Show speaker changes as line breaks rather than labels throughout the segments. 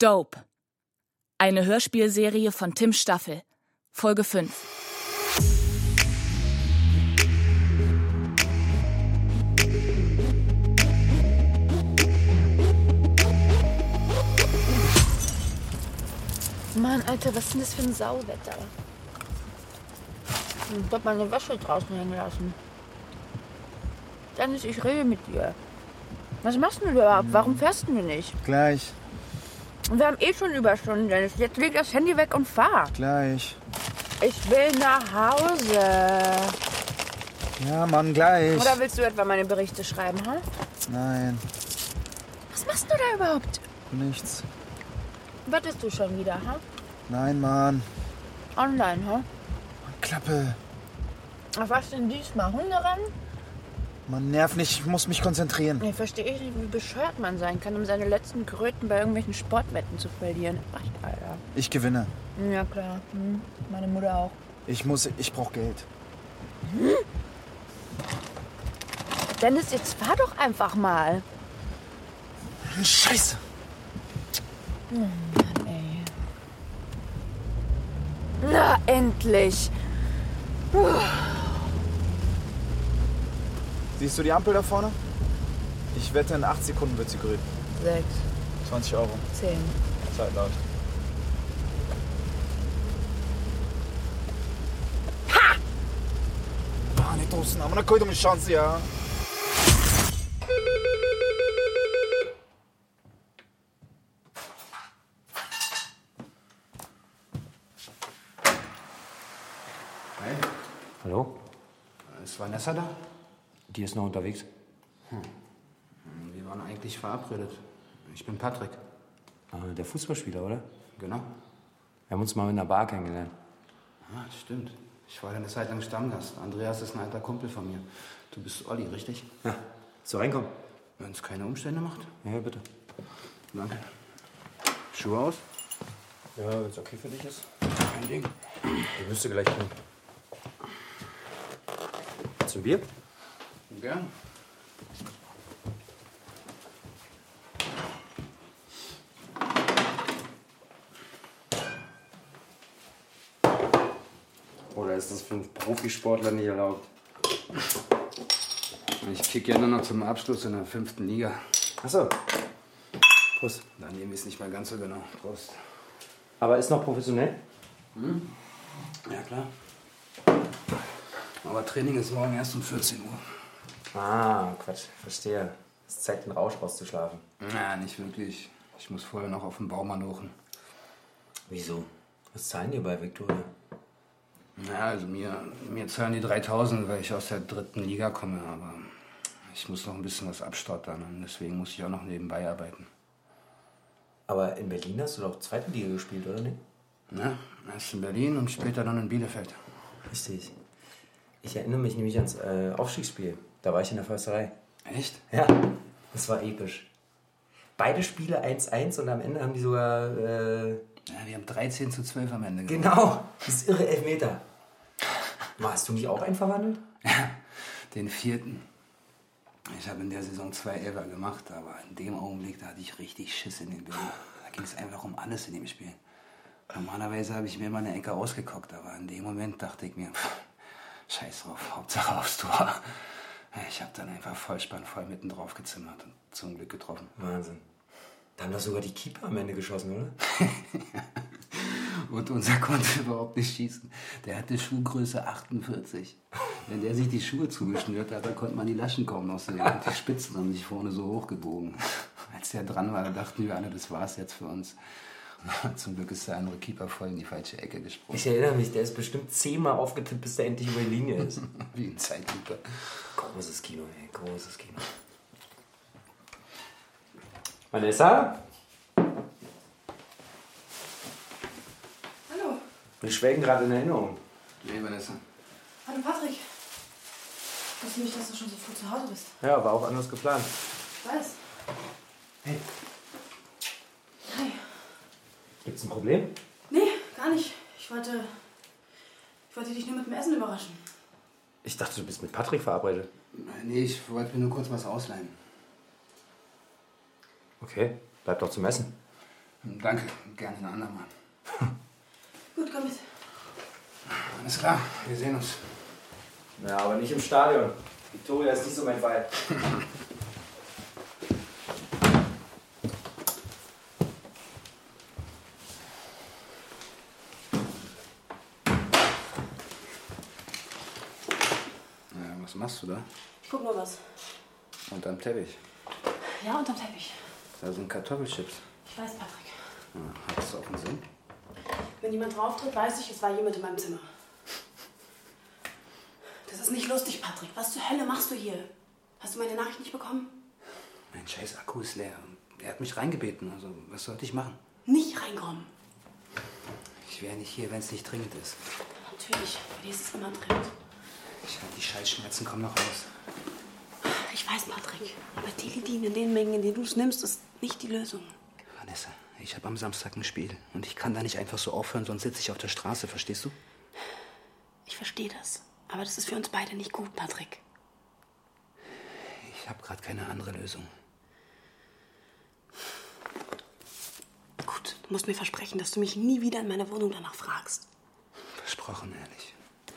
Dope. Eine Hörspielserie von Tim Staffel. Folge 5.
Mann, Alter, was ist denn das für ein Sauwetter? Ich hab meine Wäsche draußen hängen lassen. Dennis, ich rede mit dir. Was machst du überhaupt? Warum fährst du nicht?
Gleich.
Und wir haben eh schon Überstunden, Dennis. Jetzt leg das Handy weg und fahr.
Gleich.
Ich will nach Hause.
Ja, Mann, gleich.
Oder willst du etwa meine Berichte schreiben, ha?
Nein,
Was machst du da überhaupt?
nichts.
Wettest du schon wieder, ha?
Nein, Mann.
Online, ha?
Klappe.
Auf was denn diesmal? Hunderennen?
Mann, nerv nicht. Ich muss mich konzentrieren.
Ich verstehe nicht, wie bescheuert man sein kann, um seine letzten Kröten bei irgendwelchen Sportwetten zu verlieren. Echt, Alter.
Ich gewinne.
Ja, klar. Meine Mutter auch.
Ich brauch Geld.
Dennis, jetzt fahr doch einfach mal.
Scheiße.
Mann, ey. Na, endlich.
Siehst du die Ampel da vorne? Ich wette, in 8 Sekunden wird sie grün.
6,
20 Euro.
10.
Zeit läuft. Ha! Nicht draußen, aber na coisa uma chance, ja.
Hey,
Hallo?
ist Vanessa da?
Die ist noch unterwegs.
Wir waren eigentlich verabredet. Ich bin Patrick.
Der Fußballspieler, oder?
Genau.
Wir haben uns mal in der Bar kennengelernt.
Ah, stimmt. Ich war ja eine Zeit lang Stammgast. Andreas ist ein alter Kumpel von mir. Du bist Olli, richtig?
Ja. So reinkommen?
Wenn es keine Umstände macht.
Ja, bitte.
Danke. Schuhe aus?
Ja, wenn es okay für dich ist.
Kein Ding.
Die müsste gleich kommen. Zum Bier?
Gern.
Oder ist das für einen Profisportler nicht erlaubt?
Ich kick ja nur noch zum Abschluss in der 5. Liga.
Achso. Prost.
Dann nehme ich es nicht mehr ganz so genau. Prost.
Aber ist noch professionell?
Ja, klar. Aber Training ist morgen erst um 14 Uhr.
Ah, Quatsch. Verstehe. Es ist Zeit, den Rausch rauszuschlafen.
Na, nicht wirklich. Ich muss vorher noch auf den Baumann hochen.
Wieso? Was zahlen die bei Victoria?
Ja, also mir zahlen die 3.000, weil ich aus der 3. Liga komme, aber ich muss noch ein bisschen was abstottern und deswegen muss ich auch noch nebenbei arbeiten.
Aber in Berlin hast du doch 2. Liga gespielt, oder nicht?
Ne? Erst in Berlin und später dann in Bielefeld.
Richtig. Ich erinnere mich nämlich ans Aufstiegsspiel. Da war ich in der Försterei.
Echt?
Ja, das war episch. Beide Spiele 1-1 und am Ende haben die sogar...
Ja, wir haben 13:12 am Ende gewonnen.
Genau, das ist irre Elfmeter. Hast du nicht auch einen verwandelt?
Ja, den 4. Ich habe in der Saison 2 Elfer gemacht, aber in dem Augenblick, da hatte ich richtig Schiss in den Beinen. Da ging es einfach um alles in dem Spiel. Normalerweise habe ich mir immer eine Ecke ausgeguckt, aber in dem Moment dachte ich mir, scheiß drauf, Hauptsache aufs Tor. Ich habe dann einfach Vollspann voll mitten drauf gezimmert und zum Glück getroffen.
Wahnsinn. Da haben doch sogar die Keeper am Ende geschossen, oder?
Und unser konnte überhaupt nicht schießen. Der hatte Schuhgröße 48. Wenn der sich die Schuhe zugeschnürt hat, da konnte man die Laschen kaum noch sehen. Und die Spitzen haben sich vorne so hochgebogen. Als der dran war, da dachten wir alle, das war's jetzt für uns. Zum Glück ist der andere Keeper voll in die falsche Ecke gesprungen.
Ich erinnere mich, der ist bestimmt 10-mal aufgetippt, bis der endlich über die Linie ist.
Wie ein Zeitlupe.
Großes Kino, ey, großes Kino. Vanessa?
Hallo.
Wir schwelgen gerade in Erinnerung.
Nee, Vanessa.
Hallo Patrick. Ich wusste nicht, dass du schon so früh zu Hause bist.
Ja, war auch anders geplant.
Ich weiß.
Hey,
Hi.
gibt's ein Problem?
Nee, gar nicht. Ich wollte dich nur mit dem Essen überraschen.
Ich dachte, du bist mit Patrick verabredet.
Nee, ich wollte mir nur kurz was ausleihen.
Okay, bleib doch zum Essen.
Danke, gerne ein andermal.
Gut, komm mit.
Alles klar, wir sehen uns.
Ja, aber nicht im Stadion. Victoria ist nicht so mein Fall.
Was machst du da?
Ich guck nur was.
Unterm Teppich.
Ja, unterm Teppich.
Da sind Kartoffelchips.
Ich weiß, Patrick.
Ja, hat das auch einen Sinn?
Wenn jemand drauftritt, weiß ich, es war jemand in meinem Zimmer. Das ist nicht lustig, Patrick. Was zur Hölle machst du hier? Hast du meine Nachricht nicht bekommen?
Mein scheiß Akku ist leer. Er hat mich reingebeten. Also, was sollte ich machen?
Nicht reinkommen.
Ich wäre nicht hier, wenn es nicht dringend ist.
Natürlich, bei dir ist es immer dringend.
Die Scheißschmerzen kommen noch raus.
Ich weiß, Patrick. Aber Teledin in den Mengen, in denen du es nimmst, ist nicht die Lösung.
Vanessa, ich habe am Samstag ein Spiel. Und ich kann da nicht einfach so aufhören, sonst sitze ich auf der Straße. Verstehst du?
Ich verstehe das. Aber das ist für uns beide nicht gut, Patrick.
Ich habe gerade keine andere Lösung.
Gut, du musst mir versprechen, dass du mich nie wieder in meiner Wohnung danach fragst.
Versprochen, ehrlich.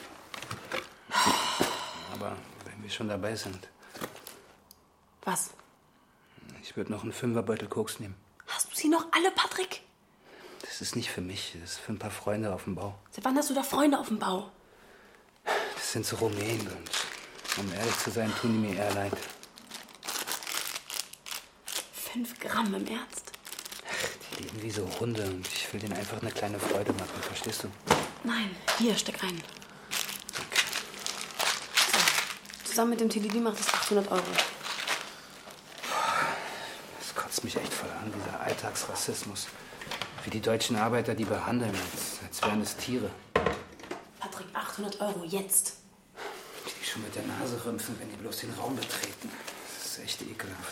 Aber wenn wir schon dabei sind.
Was?
Ich würde noch einen Fünferbeutel Koks nehmen.
Hast du sie noch alle, Patrick?
Das ist nicht für mich, das ist für ein paar Freunde auf dem Bau.
Seit wann hast du da Freunde auf dem Bau?
Das sind so Rumänen und um ehrlich zu sein, tun die mir eher leid.
5 Gramm im Ernst?
Die leben wie so Hunde und ich will denen einfach eine kleine Freude machen, verstehst du?
Nein, hier, steck rein. So, zusammen mit dem Teledin macht es 800 €.
Das kotzt mich echt voll an, dieser Alltagsrassismus. Wie die deutschen Arbeiter die behandeln, als wären es Tiere.
Patrick, 800 € jetzt.
Die schon mit der Nase rümpfen, wenn die bloß den Raum betreten. Das ist echt ekelhaft.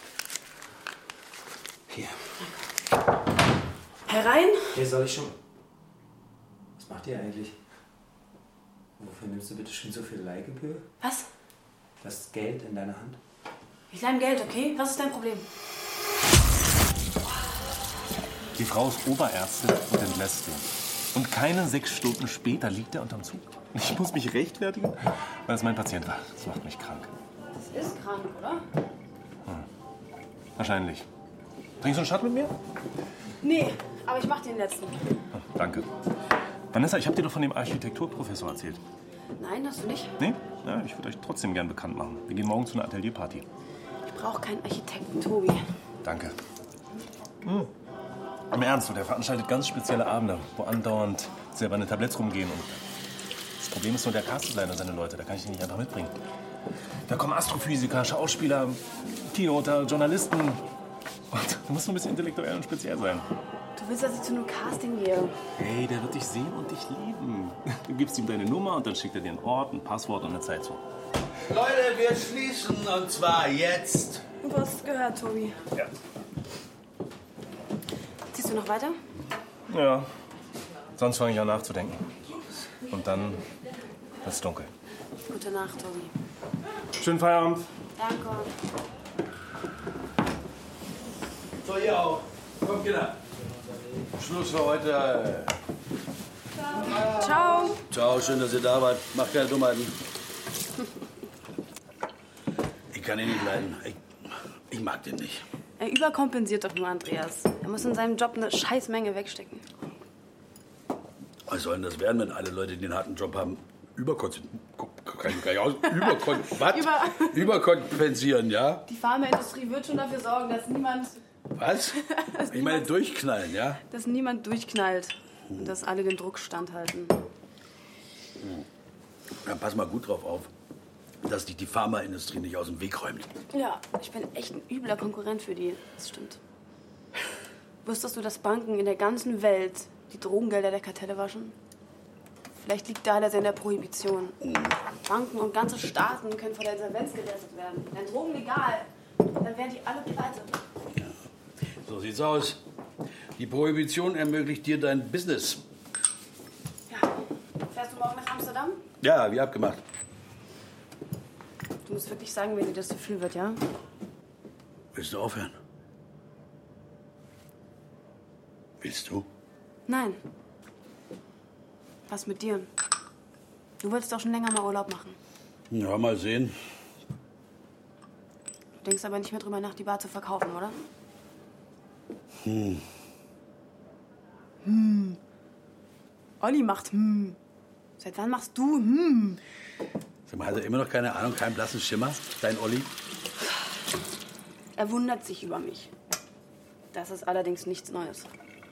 Hier.
Herein?
Hey, soll ich schon... Was macht ihr eigentlich? Wofür nimmst du bitte schön so viel Leihgebühr?
Was?
Das Geld in deiner Hand?
Ich leih ihm Geld, okay? Was ist dein Problem?
Die Frau ist Oberärztin und entlässt ihn. Und keine 6 Stunden später liegt er unterm Zug. Ich muss mich rechtfertigen, weil es mein Patient war. Das macht mich krank.
Das ist krank, oder?
Wahrscheinlich. Trinkst du einen Shot mit mir?
Nee, aber ich mach den letzten.
Oh, danke. Vanessa, ich habe dir doch von dem Architekturprofessor erzählt.
Nein, hast du nicht?
Nee? Ja, ich würde euch trotzdem gern bekannt machen. Wir gehen morgen zu einer Atelierparty.
Ich brauche keinen Architekten, Tobi.
Danke. Im Ernst, der veranstaltet ganz spezielle Abende, wo andauernd silberne Tabletts rumgehen. Und das Problem ist nur, der castet leider seine Leute. Da kann ich die nicht einfach mitbringen. Da kommen Astrophysiker, Schauspieler, Keynoter, Journalisten. Und du musst nur ein bisschen intellektuell und speziell sein.
Du willst, dass ich zu einem Casting gehe?
Hey, der wird dich sehen und dich lieben. Du gibst ihm deine Nummer und dann schickt er dir einen Ort, ein Passwort und eine Zeit zu.
Leute, wir schließen und zwar jetzt.
Du hast gehört, Tobi.
Ja.
Ziehst du noch weiter?
Ja. Sonst fange ich an nachzudenken. Und dann wird es dunkel.
Gute Nacht, Tobi.
Schönen Feierabend.
Danke.
So, ihr auch. Kommt, Kinder. Schluss für heute.
Ciao.
Ciao, schön, dass ihr da wart. Macht keine Dummheiten. Ich kann ihn nicht leiden. Ich mag den nicht.
Er überkompensiert doch nur Andreas. Er muss in seinem Job eine Scheißmenge wegstecken.
Was soll denn das werden, wenn alle Leute, die einen harten Job haben, überkompensieren, ja?
Die Pharmaindustrie wird schon dafür sorgen, dass niemand...
Was? Ich meine, durchknallen, ja?
Dass niemand durchknallt. Und dass alle den Druck standhalten.
Dann pass mal gut drauf auf, dass dich die Pharmaindustrie nicht aus dem Weg räumt.
Ja, ich bin echt ein übler Konkurrent für die. Das stimmt. Wusstest du, dass Banken in der ganzen Welt die Drogengelder der Kartelle waschen? Vielleicht liegt da das in der Prohibition. Banken und ganze Staaten können vor der Insolvenz gerettet werden. Wenn Drogen legal, dann wären die alle pleite.
Ja. So sieht's aus. Die Prohibition ermöglicht dir dein Business.
Ja. Fährst du morgen nach Amsterdam?
Ja, wie abgemacht.
Du musst wirklich sagen, wenn dir das zu viel wird, ja?
Willst du aufhören? Spinnst du?
Nein. Was mit dir? Du wolltest doch schon länger mal Urlaub machen.
Ja, mal sehen.
Du denkst aber nicht mehr drüber nach, die Bar zu verkaufen, oder? Olli macht Seit wann machst du
Sag mal, hat er immer noch keine Ahnung, keinen blassen Schimmer, dein Olli?
Er wundert sich über mich. Das ist allerdings nichts Neues.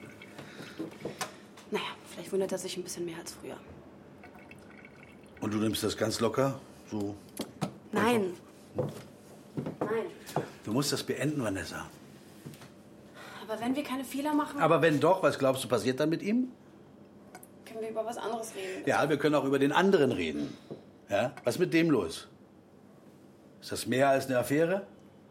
Naja, vielleicht wundert er sich ein bisschen mehr als früher.
Und du nimmst das ganz locker? So?
Nein. Nein.
Du musst das beenden, Vanessa.
Aber wenn wir keine Fehler machen,
Aber wenn doch, was glaubst du, passiert dann mit ihm?
können wir über was anderes reden.
Ja, wir können auch über den anderen reden. Ja? Was ist mit dem los? Ist das mehr als eine Affäre?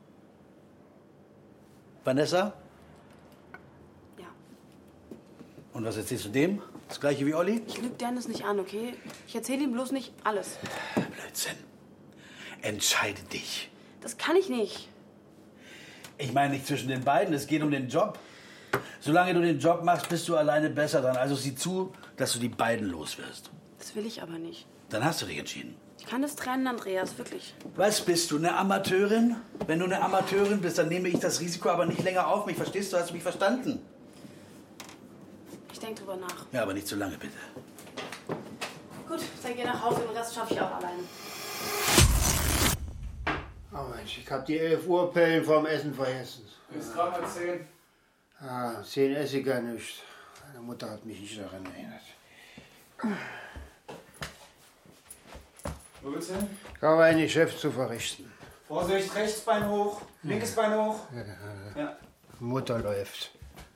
Vanessa?
Ja.
Und was erzählst du dem? Das gleiche wie Olli?
Ich lüge Dennis nicht an, okay? Ich erzähle ihm bloß nicht alles.
Blödsinn. Entscheide dich.
Das kann ich nicht.
Ich meine nicht zwischen den beiden, es geht um den Job. Solange du den Job machst, bist du alleine besser dran. Also sieh zu, dass du die beiden los wirst.
Das will ich aber nicht.
Dann hast du dich entschieden.
Ich kann das trennen, Andreas, wirklich.
Was bist du, eine Amateurin? Wenn du eine Amateurin bist, dann nehme ich das Risiko aber nicht länger auf mich. Verstehst du? Hast du mich verstanden?
Ich denke drüber nach.
Ja, aber nicht zu lange, bitte.
Gut, dann geh nach Hause, den Rest schaffe ich auch alleine.
Oh Mensch, ich hab die 11 Uhr Pillen vorm Essen vergessen.
Ist gerade mal 10.
Ah, 10 esse ich gar nicht. Meine Mutter hat mich nicht daran erinnert.
Wo willst du hin?
Ich habe ein Geschäft zu verrichten.
Vorsicht, rechts Bein hoch, linkes Bein hoch. Ja.
Mutter läuft.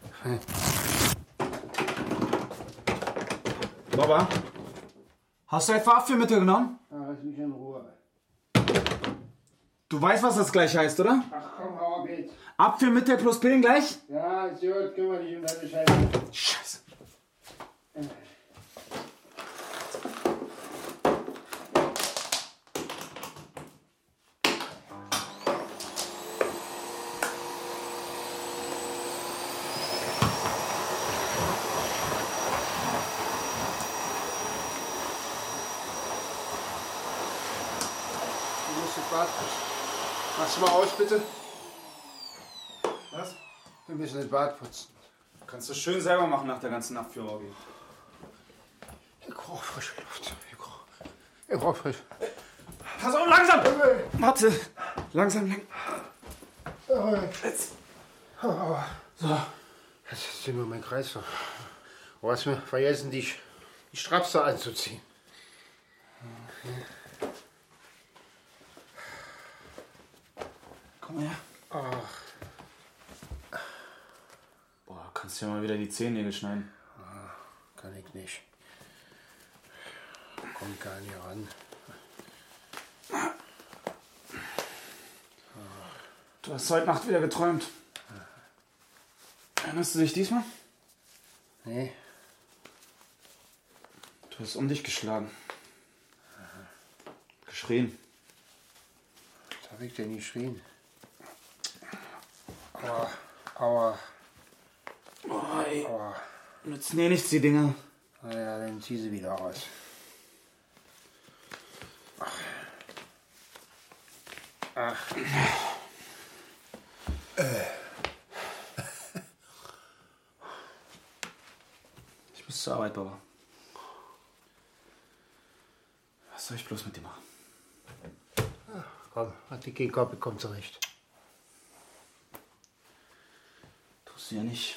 Baba, hast du etwa Abführmittel genommen?
Ah, lass mich in Ruhe.
Du weißt, was das gleich heißt, oder?
Ach komm, hau ab jetzt.
Abführmittel plus Pillen gleich?
Ja, ist gut, kümmere dich um deine Scheiße.
Scheiße.
Du musst das Bad putzen. Machst du mal aus, bitte?
Was?
Wir müssen das Bad putzen.
Kannst du schön selber machen nach der ganzen Abführung.
Ich brauch frische Luft. Ich brauch frisch.
Pass auf, langsam! Warte. Langsam. Jetzt. So.
Jetzt ist nur mein Kreislauf. Du hast mir vergessen, die Strapse anzuziehen.
Komm her.
Ach,
Boah, kannst du ja mal wieder die Zehennägel schneiden.
kann ich nicht. Kommt gar nicht ran.
Du hast heute Nacht wieder geträumt. Erinnerst du dich diesmal?
Nee,
Du hast um dich geschlagen. Geschrien.
was hab ich denn geschrien? Aua, aua,
Boah, ey.
aua.
Nützen eh nichts, die Dinger.
Na ja, dann zieh sie wieder raus. Ach.
Ich muss zur Arbeit, Baba. Was soll ich bloß mit dir machen?
Komm, hat die Kehlkopf, kommt zurecht.
Tust du ja nicht.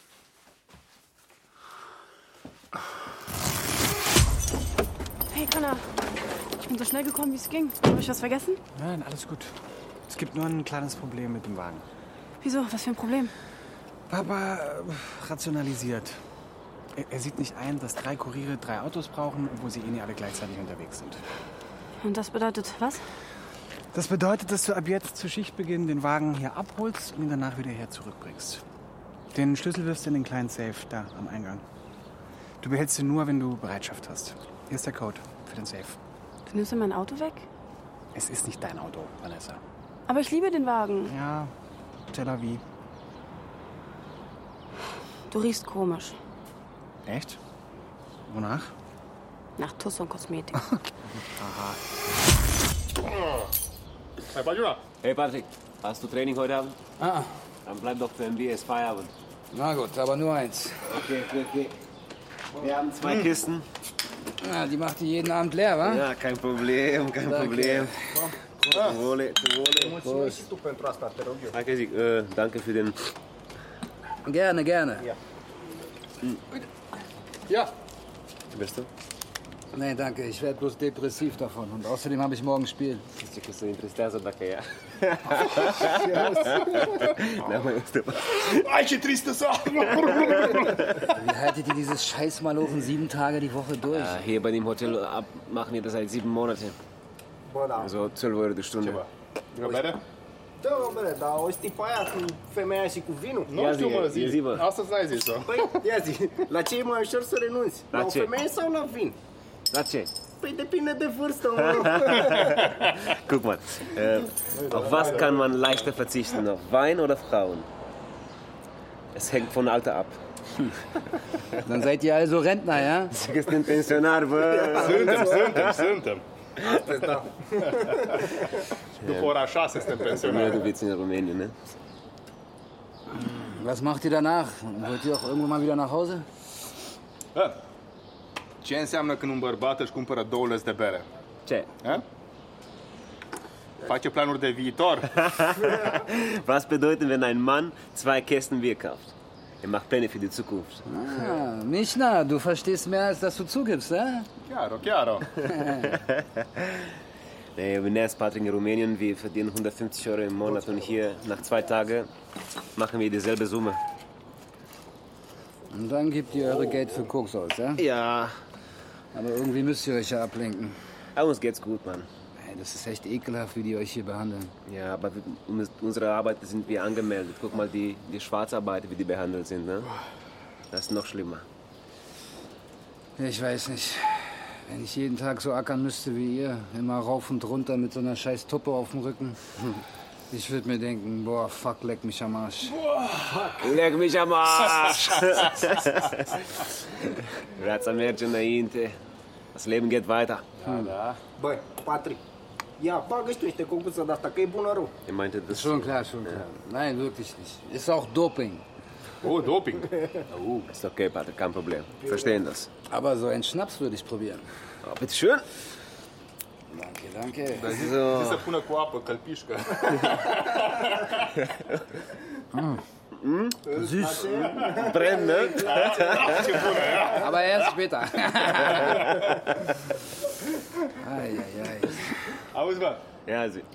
Hey, Connor. Ich bin so schnell gekommen, wie es ging. Habe ich was vergessen?
Nein, alles gut. Es gibt nur ein kleines Problem mit dem Wagen.
Wieso? Was für ein Problem?
Papa rationalisiert. Er sieht nicht ein, dass 3 Kuriere 3 Autos brauchen, obwohl sie eh nicht alle gleichzeitig unterwegs sind.
Und das bedeutet was?
Das bedeutet, dass du ab jetzt zu Schichtbeginn den Wagen hier abholst und ihn danach wieder her zurückbringst. Den Schlüssel wirfst du in den kleinen Safe da am Eingang. Du behältst ihn nur, wenn du Bereitschaft hast. Hier ist der Code für den Safe.
Du nimmst mir mein Auto weg?
Es ist nicht dein Auto, Vanessa.
Aber ich liebe den Wagen.
Ja, Tel Aviv.
Du riechst komisch.
Echt? Wonach?
Nach Tuss und Kosmetik.
Aha.
Hey, Bajura.
Hey, Patrick. Hast du Training heute Abend?
Ah.
Dann bleib doch für MBS Feierabend.
Na gut, aber nur eins.
Okay. Wir haben 2 Kisten.
Na, die macht die jeden Abend leer, wa?
Ja, kein Problem. Problem. Zum Wohle.
Mulțumesc tu pentru asta, te rog eu.
Hai că zic, danke für den...
Gerne.
Ja. Ja.
Bist du?
Nee, danke, ich werde bloß depressiv davon. Und außerdem habe ich morgen Spiel.
Zice că se interesează dacă ea. Na, mai este.
Ai, ce tristă să...
Wie haltet ihr dieses Scheißmalochen 7 Tage die Woche durch?
Ja, hier bei dem Hotel machen wir das seit 7 Monaten.
Bă, da.
Also 12 € de Stunde.
O bere?
Da, bă, dar o tipa aia cu femeia și cu vinul?
Nu știu, mă, zi. Astăzi n-ai zis-o.
Păi, ia zi, la ce e mai ușor să renunți? La o femeie sau la vin?
La ce?
Păi depinde de vârstă, mă.
Guck mal, auf was kann man leichter verzichten? Auf Wein oder Frauen? Es hängt von Alter ab.
Dann seid ihr also Rentner, ja?
Sie ist ein Pensionar, bă.
Suntem. Astăzi, da. După ora 6 suntem pensionari.
Du willst in Rumänien, ne?
Was macht ihr danach? Wollt ihr auch irgendwann mal wieder nach Hause?
Ce înseamnă când un bărbat își cumpără 2 lăzi de bere?
Ce?
Face planuri de viitor.
Was bedeutet, wenn ein Mann 2 Kästen Bier kauft? Er macht Pläne für die Zukunft.
Ah, Michna, du verstehst mehr, als dass du zugibst, ne?
Chiaro.
Nee, wir nächst Patrick in Rumänien, wir verdienen 150 € im Monat und hier nach 2 Tagen machen wir dieselbe Summe.
Und dann gebt ihr eure Geld für Koks aus, ja?
Ja.
Aber irgendwie müsst ihr euch ja ablenken.
Aber uns geht's gut, Mann.
Hey, das ist echt ekelhaft, wie die euch hier behandeln.
Ja, aber unsere Arbeit sind wir angemeldet. Guck mal, die Schwarzarbeiter, wie die behandelt sind, ne? Das ist noch schlimmer.
Ich weiß nicht. Wenn ich jeden Tag so ackern müsste wie ihr, immer rauf und runter mit so einer scheiß Tuppe auf dem Rücken, ich würde mir denken, boah, fuck, leck mich am Arsch.
Leck mich am Arsch! Viața merge înainte. Das Leben geht weiter.
Da. Băi, Patrick, ia, bagă și tu niște concursă de-asta, că e bună rău.
Ich meinte das...
Schon klar. Nein, wirklich nicht. Ist auch Doping.
Oh, Doping.
Ist okay, Patrick, kein Problem. Verstehen das.
Aber so einen Schnaps würde ich probieren.
Oh, bitteschön.
Danke.
Zi să pună cu apă, călpișcă.
Süß.
Brennt, ne?
Aber erst später. Ai.
Auzi, bă?
Ia zi.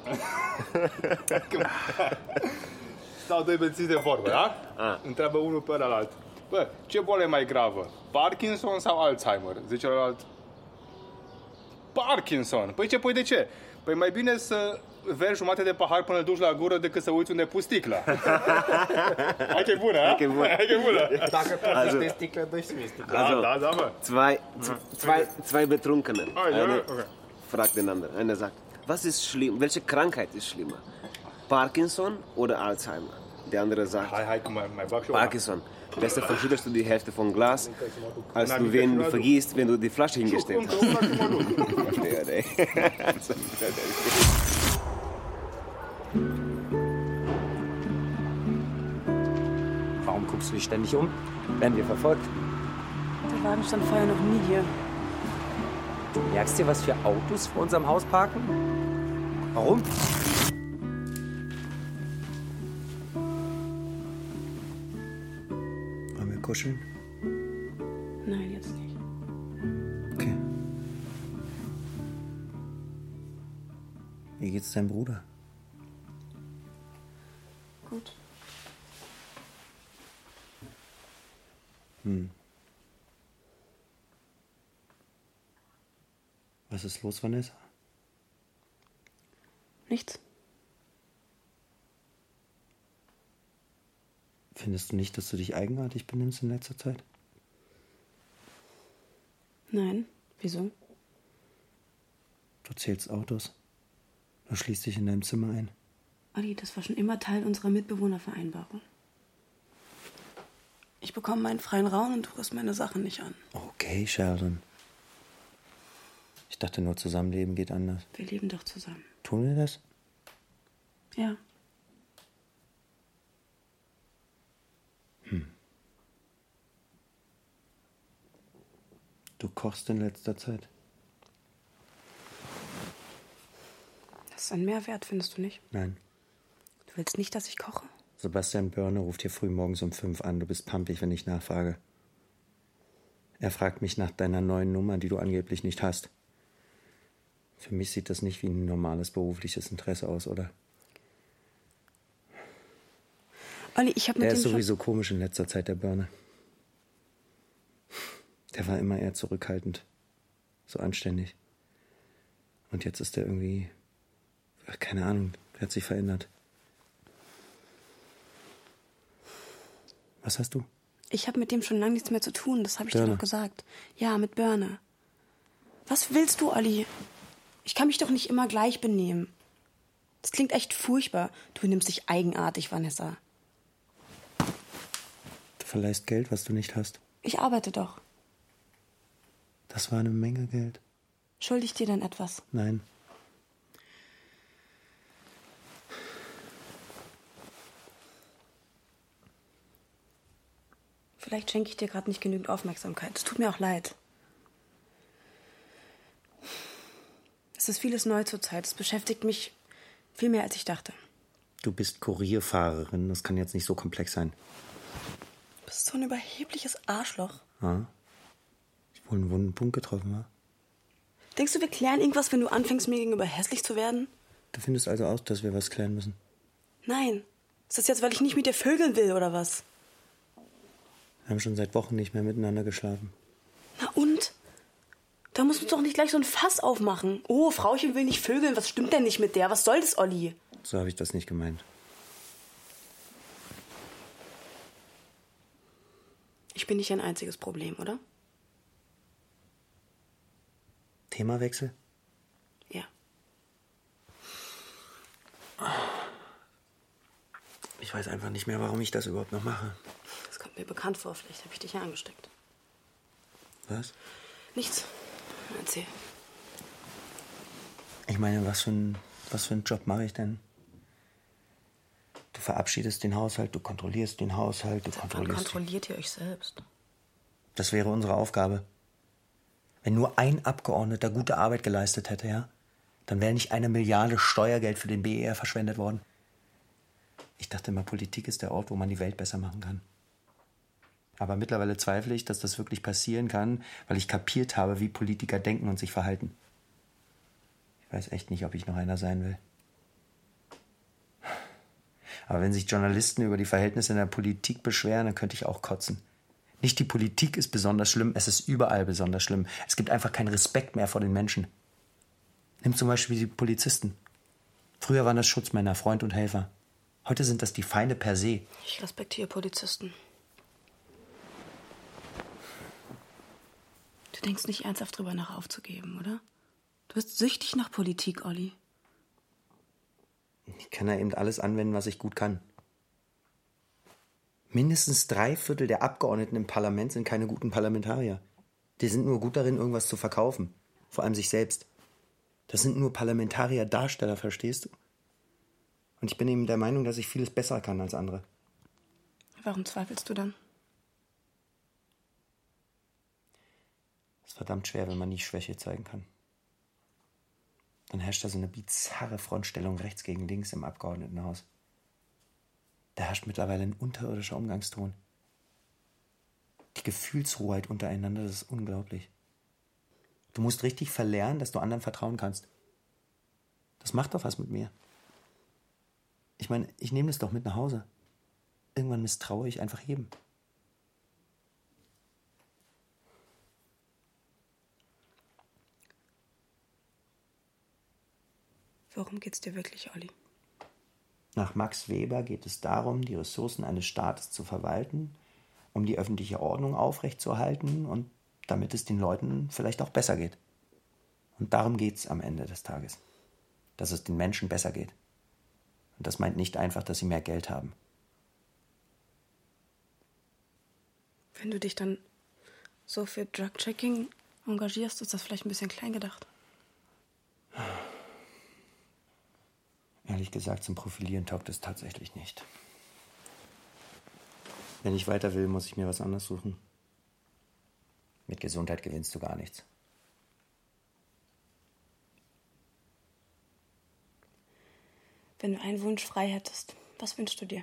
Stau 2 bețiți de vorbă, da? Întreabă unul pe ălalt. Bă, ce boală e mai gravă? Parkinson sau Alzheimer? Zice ălalt. Parkinson. Păi ce? Păi de ce? Păi mai bine să vergi jumate de pahar până îl duci la gură decât să uiți unde pui sticla. Hai că e bună, ha? Hai că e bună.
Dacă tot de sticlă, dă și mie sticlă.
Da, mă.
Zwei Betrunkene.
Okay.
Fragt den anderen. Einer sagt, was ist schlimm? Welche Krankheit ist schlimmer? Parkinson oder Alzheimer? Der andere sagt,
Hai, mai bag și
Parkinson. Besser verschüttest du die Hälfte vom Glas, als du wen du vergisst, wenn du die Flasche hingestellt hast.
Warum guckst du dich ständig um? Werden wir verfolgt?
Der Wagen stand vorher noch nie hier.
Du merkst dir, was für Autos vor unserem Haus parken? Warum?
Wollen wir kuscheln?
Nein, jetzt nicht.
Okay. Wie geht's deinem Bruder?
Gut.
Was ist los, Vanessa?
Nichts.
Findest du nicht, dass du dich eigenartig benimmst in letzter Zeit?
Nein. Wieso?
Du zählst Autos. Du schließt dich in deinem Zimmer ein.
Olli, das war schon immer Teil unserer Mitbewohnervereinbarung. Ich bekomme meinen freien Raum und du rührst meine Sachen nicht an.
Okay, Sheldon. Ich dachte nur, Zusammenleben geht anders.
Wir leben doch zusammen.
Tun wir das?
Ja.
Du kochst in letzter Zeit?
Das ist ein Mehrwert, findest du nicht?
Nein.
Du willst nicht, dass ich koche?
Sebastian Börner ruft hier früh morgens um 5 an. Du bist pampig, wenn ich nachfrage. Er fragt mich nach deiner neuen Nummer, die du angeblich nicht hast. Für mich sieht das nicht wie ein normales berufliches Interesse aus, oder?
Olli, ich habe mit
Der
dem
ist sowieso komisch in letzter Zeit, der Börner. Der war immer eher zurückhaltend. So anständig. Und jetzt ist er irgendwie... Keine Ahnung, der hat sich verändert. Was hast du?
Ich habe mit dem schon lange nichts mehr zu tun, das habe ich dir doch gesagt. Ja, mit Börne. Was willst du, Olli? Ich kann mich doch nicht immer gleich benehmen. Das klingt echt furchtbar. Du benimmst dich eigenartig, Vanessa.
Du verleihst Geld, was du nicht hast.
Ich arbeite doch.
Das war eine Menge Geld.
Schulde ich dir denn etwas?
Nein.
Vielleicht schenke ich dir gerade nicht genügend Aufmerksamkeit. Es tut mir auch leid. Es ist vieles neu zurzeit. Es beschäftigt mich viel mehr, als ich dachte.
Du bist Kurierfahrerin. Das kann jetzt nicht so komplex sein.
Du bist so ein überhebliches Arschloch.
Ja. Ich wohl einen wunden Punkt getroffen, wa?
Denkst du, wir klären irgendwas, wenn du anfängst, mir gegenüber hässlich zu werden?
Du findest also aus, dass wir was klären müssen?
Nein. Ist das jetzt, weil ich nicht mit dir vögeln will, oder was?
Wir haben schon seit Wochen nicht mehr miteinander geschlafen.
Na und? Da musst du doch nicht gleich so ein Fass aufmachen. Oh, Frauchen will nicht vögeln. Was stimmt denn nicht mit der? Was soll das, Olli?
So habe ich das nicht gemeint.
Ich bin nicht ein einziges Problem, oder?
Themawechsel?
Ja.
Ich weiß einfach nicht mehr, warum ich das überhaupt noch mache.
Das kommt mir bekannt vor. Vielleicht habe ich dich ja angesteckt.
Was?
Nichts. Erzähl.
Ich meine, was für einen Job mache ich denn? Du verabschiedest den Haushalt, du kontrollierst den Haushalt, du kontrollierst...
Wann kontrolliert ihr euch selbst?
Das wäre unsere Aufgabe. Wenn nur ein Abgeordneter gute Arbeit geleistet hätte, ja, dann wäre nicht 1 Milliarde Steuergeld für den BER verschwendet worden. Ich dachte immer, Politik ist der Ort, wo man die Welt besser machen kann. Aber mittlerweile zweifle ich, dass das wirklich passieren kann, weil ich kapiert habe, wie Politiker denken und sich verhalten. Ich weiß echt nicht, ob ich noch einer sein will. Aber wenn sich Journalisten über die Verhältnisse in der Politik beschweren, dann könnte ich auch kotzen. Nicht die Politik ist besonders schlimm, es ist überall besonders schlimm. Es gibt einfach keinen Respekt mehr vor den Menschen. Nimm zum Beispiel die Polizisten. Früher waren das Schutzmänner, Freund und Helfer. Heute sind das die Feinde per se.
Ich respektiere Polizisten. Du denkst nicht ernsthaft drüber nach aufzugeben, oder? Du bist süchtig nach Politik, Olli.
Ich kann ja eben alles anwenden, was ich gut kann. Mindestens 3/4 der Abgeordneten im Parlament sind keine guten Parlamentarier. Die sind nur gut darin, irgendwas zu verkaufen. Vor allem sich selbst. Das sind nur Parlamentarier-Darsteller, verstehst du? Und ich bin eben der Meinung, dass ich vieles besser kann als andere.
Warum zweifelst du dann?
Es ist verdammt schwer, wenn man nie Schwäche zeigen kann. Dann herrscht da so eine bizarre Frontstellung rechts gegen links im Abgeordnetenhaus. Da herrscht mittlerweile ein unterirdischer Umgangston. Die Gefühlshoheit untereinander, das ist unglaublich. Du musst richtig verlernen, dass du anderen vertrauen kannst. Das macht doch was mit mir. Ich meine, ich nehme das doch mit nach Hause. Irgendwann misstraue ich einfach jedem.
Worum geht's dir wirklich, Olli?
Nach Max Weber geht es darum, die Ressourcen eines Staates zu verwalten, um die öffentliche Ordnung aufrechtzuerhalten und damit es den Leuten vielleicht auch besser geht. Und darum geht's am Ende des Tages. Dass es den Menschen besser geht. Und das meint nicht einfach, dass sie mehr Geld haben.
Wenn du dich dann so für Drug-Checking engagierst, ist das vielleicht ein bisschen klein gedacht.
Ehrlich gesagt, zum Profilieren taugt es tatsächlich nicht. Wenn ich weiter will, muss ich mir was anderes suchen. Mit Gesundheit gewinnst du gar nichts.
Wenn du einen Wunsch frei hättest, was wünschst du dir?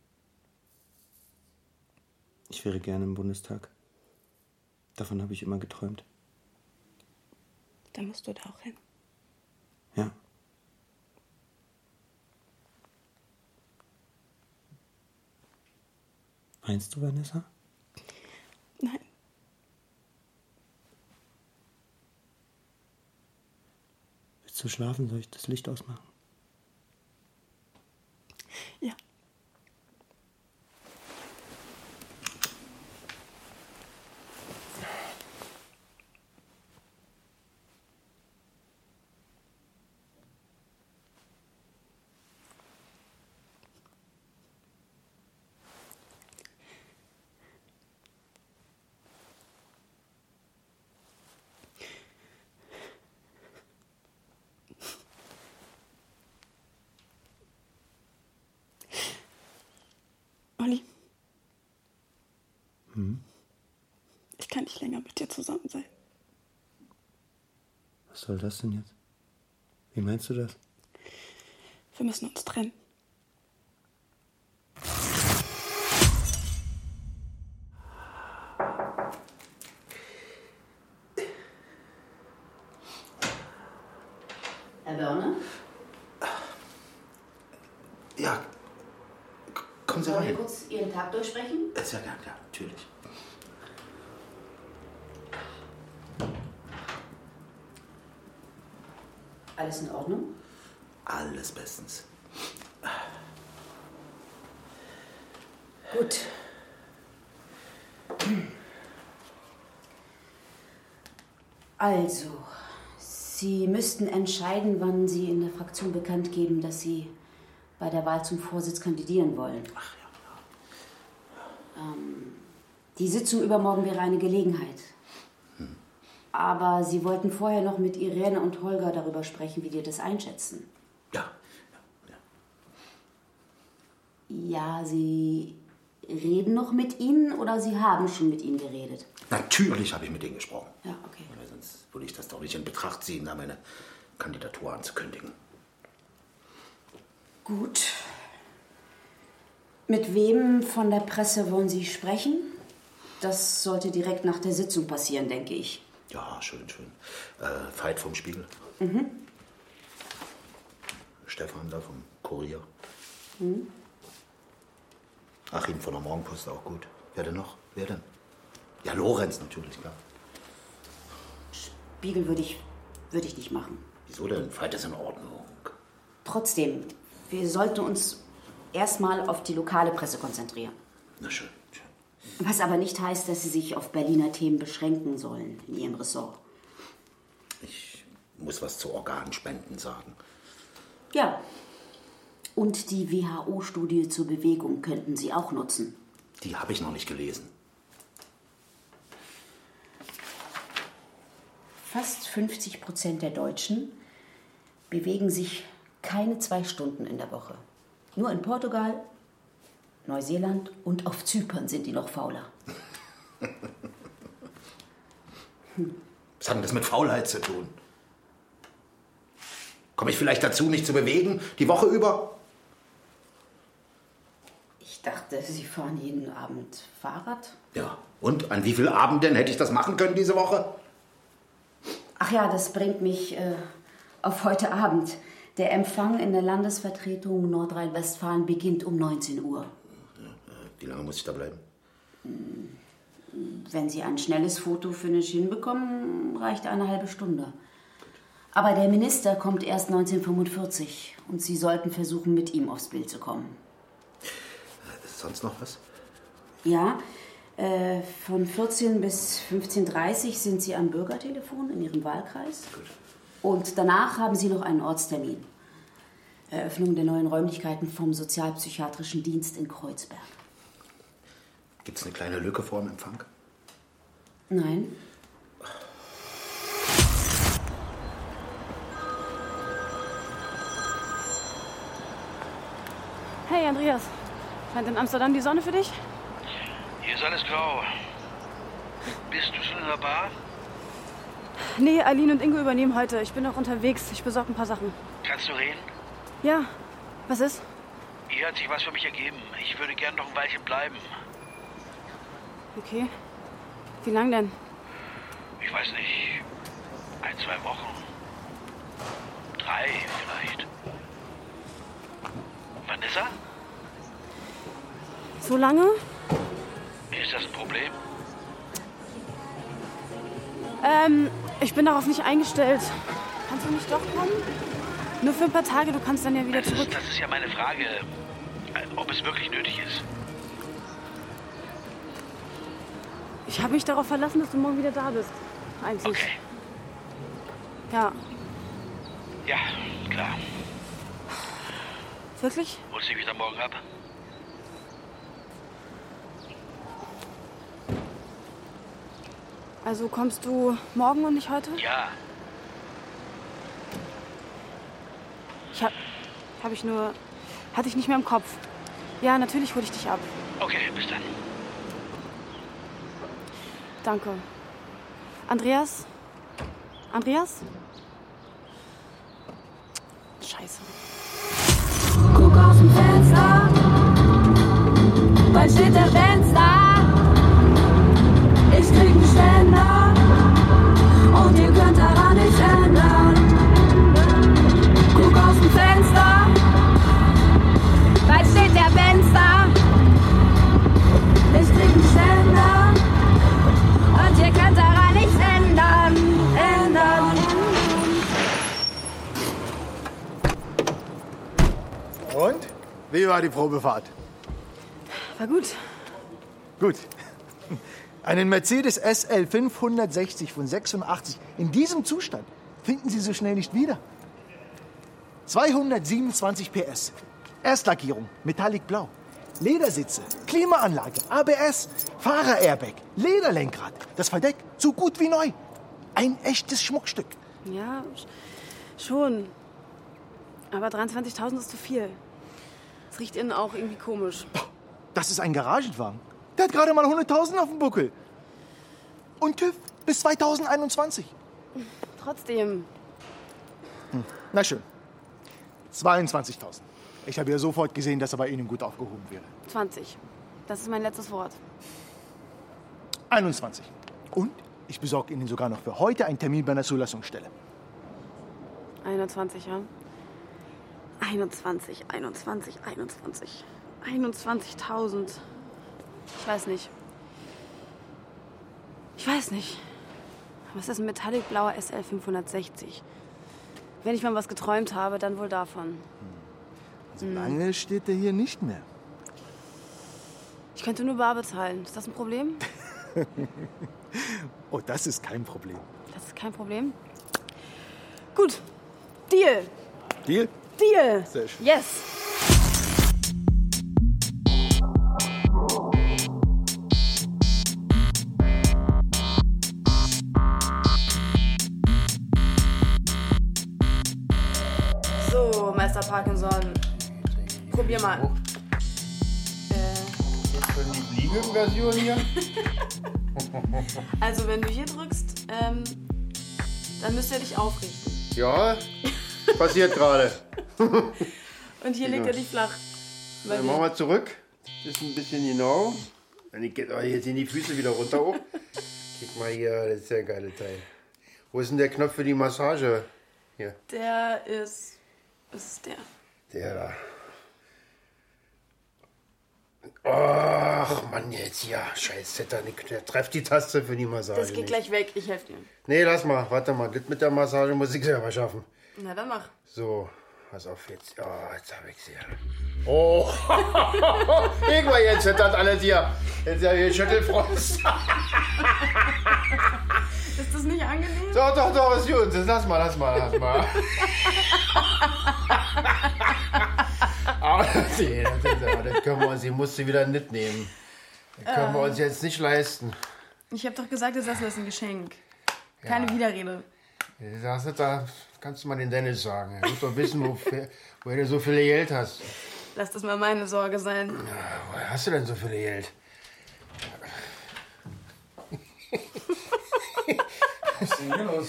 Ich wäre gerne im Bundestag. Davon habe ich immer geträumt.
Dann musst du da auch hin.
Ja. Meinst du, Vanessa?
Nein.
Willst du schlafen? Soll ich das Licht ausmachen?
Ja. Olli, ich kann nicht länger mit dir zusammen sein.
Was soll das denn jetzt? Wie meinst du das?
Wir müssen uns trennen.
Herr Börne?
Ja, kommen Sie
Wollen wir
rein.
kurz Ihren Tag durchsprechen?
Sehr gern, ja, natürlich.
Alles in Ordnung?
Alles bestens.
Gut. Also, Sie müssten entscheiden, wann Sie in der Fraktion bekannt geben, dass Sie bei der Wahl zum Vorsitz kandidieren wollen.
Ach ja.
Die Sitzung übermorgen wäre eine Gelegenheit. Aber Sie wollten vorher noch mit Irene und Holger darüber sprechen, wie die das einschätzen.
Ja.
Ja, Sie reden noch mit Ihnen oder Sie haben schon mit Ihnen geredet?
Natürlich habe ich mit Ihnen gesprochen.
Ja, okay.
Weil sonst würde ich das doch nicht in Betracht ziehen, da meine Kandidatur anzukündigen.
Gut. Mit wem von der Presse wollen Sie sprechen? Das sollte direkt nach der Sitzung passieren, denke ich.
Ja, schön. Veit vom Spiegel. Stefan da vom Kurier. Achim von der Morgenpost auch gut. Wer denn noch? Wer denn? Ja, Lorenz natürlich, klar.
Spiegel würde ich nicht machen.
Wieso denn? Veit ist in Ordnung.
Trotzdem, wir sollten uns erstmal auf die lokale Presse konzentrieren.
Na schön.
Was aber nicht heißt, dass Sie sich auf Berliner Themen beschränken sollen in Ihrem Ressort.
Ich muss was zu Organspenden sagen.
Ja. Und die WHO-Studie zur Bewegung könnten Sie auch nutzen.
Die habe ich noch nicht gelesen.
Fast 50% der Deutschen bewegen sich keine 2 Stunden in der Woche. Nur in Portugal, Neuseeland und auf Zypern sind die noch fauler.
Was hat denn das mit Faulheit zu tun? Komme ich vielleicht dazu, mich zu bewegen, die Woche über?
Ich dachte, Sie fahren jeden Abend Fahrrad.
Ja, und an wie vielen Abenden hätte ich das machen können diese Woche?
Ach ja, das bringt mich auf heute Abend. Der Empfang in der Landesvertretung Nordrhein-Westfalen beginnt um 19 Uhr.
Wie lange muss ich da bleiben?
Wenn Sie ein schnelles Foto finish hinbekommen, reicht eine halbe Stunde. Aber der Minister kommt erst 1945 und Sie sollten versuchen, mit ihm aufs Bild zu kommen.
Ist sonst noch was?
Ja, von 14 bis 15:30 Uhr sind Sie am Bürgertelefon in Ihrem Wahlkreis.
Gut.
Und danach haben Sie noch einen Ortstermin. Eröffnung der neuen Räumlichkeiten vom Sozialpsychiatrischen Dienst in Kreuzberg.
Gibt's eine kleine Lücke vor dem Empfang?
Nein.
Hey, Andreas. Scheint in Amsterdam die Sonne für dich?
Hier ist alles grau. Bist du schon in der Bar?
Nee, Aline und Ingo übernehmen heute. Ich bin noch unterwegs. Ich besorge ein paar Sachen.
Kannst du reden?
Ja. Was ist?
Hier hat sich was für mich ergeben. Ich würde gern noch ein Weilchen bleiben.
Okay. Wie lang denn?
Ich weiß nicht. 1, 2 Wochen. 3 vielleicht. Vanessa?
So lange?
Ist das ein Problem?
Ich bin darauf nicht eingestellt. Kannst du nicht doch kommen? Nur für ein paar Tage, du kannst dann ja wieder zurück.
Das ist ja meine Frage, ob es wirklich nötig ist.
Ich habe mich darauf verlassen, dass du morgen wieder da bist. Eigentlich.
Okay.
Ja.
Ja, klar.
Wirklich?
Holst du dich wieder morgen ab?
Also kommst du morgen und nicht heute?
Ja.
Hatte ich nicht mehr im Kopf. Ja, natürlich hole ich dich ab.
Okay, bis dann.
Danke. Andreas? Andreas? Scheiße.
Guck aus dem Fenster, bald steht der Fenster. Ich krieg einen Ständer und ihr könnt daran nichts ändern. Guck aus dem Fenster, bald steht der Fenster. Ich krieg einen Ständer und ihr könnt daran nichts ändern.
Und? Wie war die Probefahrt?
War gut.
Gut. Einen Mercedes SL 560 von 86 in diesem Zustand finden Sie so schnell nicht wieder. 227 PS, Erstlackierung, Metallic Blau, Ledersitze, Klimaanlage, ABS, Fahrer-Airbag, Lederlenkrad, das Verdeck so gut wie neu. Ein echtes Schmuckstück.
Ja, schon. Aber 23.000 ist zu viel. Es riecht innen auch irgendwie komisch.
Das ist ein Garagenwagen. Der hat gerade mal 100.000 auf dem Buckel. Und TÜV bis 2021.
Trotzdem.
Na schön. 22.000. Ich habe ja sofort gesehen, dass er bei Ihnen gut aufgehoben wäre.
20. Das ist mein letztes Wort.
21. Und ich besorge Ihnen sogar noch für heute einen Termin bei einer Zulassungsstelle.
21, ja? 21. 21.000. Ich weiß nicht. Aber es ist ein metallic-blauer SL 560. Wenn ich mal was geträumt habe, dann wohl davon.
So lange steht er hier nicht mehr.
Ich könnte nur bar bezahlen. Ist das ein Problem?
Oh, das ist kein Problem.
Das ist kein Problem? Gut. Deal.
Deal?
Deal.
Sehr schön.
Yes. So, Meister Parkinson. Probier mal.
Schon die Liege-Version hier?
Also, wenn du hier drückst, dann müsst ihr dich aufrichten.
Ja, passiert gerade.
Und hier legt er dich flach.
Dann machen wir zurück. Das ist ein bisschen genau. Jetzt sind die Füße wieder runter hoch. Guck mal hier, das ist ja ein geiles Teil. Wo ist denn der Knopf für die Massage? Hier.
Der ist... Was ist der?
Der da. Ach Mann, jetzt ja. Scheiße, der trefft die Taste für die Massage.
Das geht
nicht.
gleich weg, ich helfe dir.
Nee, lass mal. Warte mal. Das mit der Massage muss ich selber schaffen.
Na, dann mach.
So, pass auf jetzt. Oh, jetzt habe ich sie. Oh, guck mal, jetzt wird das alles hier. Jetzt ja hier Schüttelfrost.
Ist das nicht angenehm?
Doch, ist gut. Das lass mal. Aber das können wir uns, die musst du wieder mitnehmen. Das können wir uns jetzt nicht leisten.
Ich habe doch gesagt, das Essen ist ein Geschenk. Keine Widerrede.
Da kannst du mal den Dennis sagen. Er muss doch wissen, woher du so viel Geld hast.
Lass das mal meine Sorge sein.
Woher hast du denn so viel Geld?
Was ist denn hier los?